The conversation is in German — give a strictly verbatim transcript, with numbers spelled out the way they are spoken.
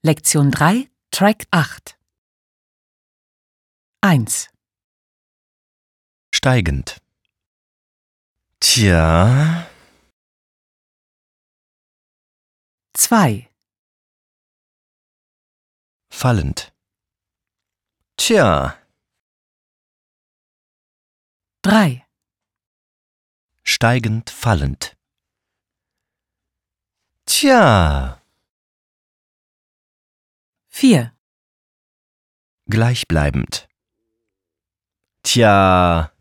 Lektion drei, Track acht. eins. Steigend. Tja, zwei. fallend. Tja, drei. steigend, fallend. Tja, vier. gleichbleibend. Tja,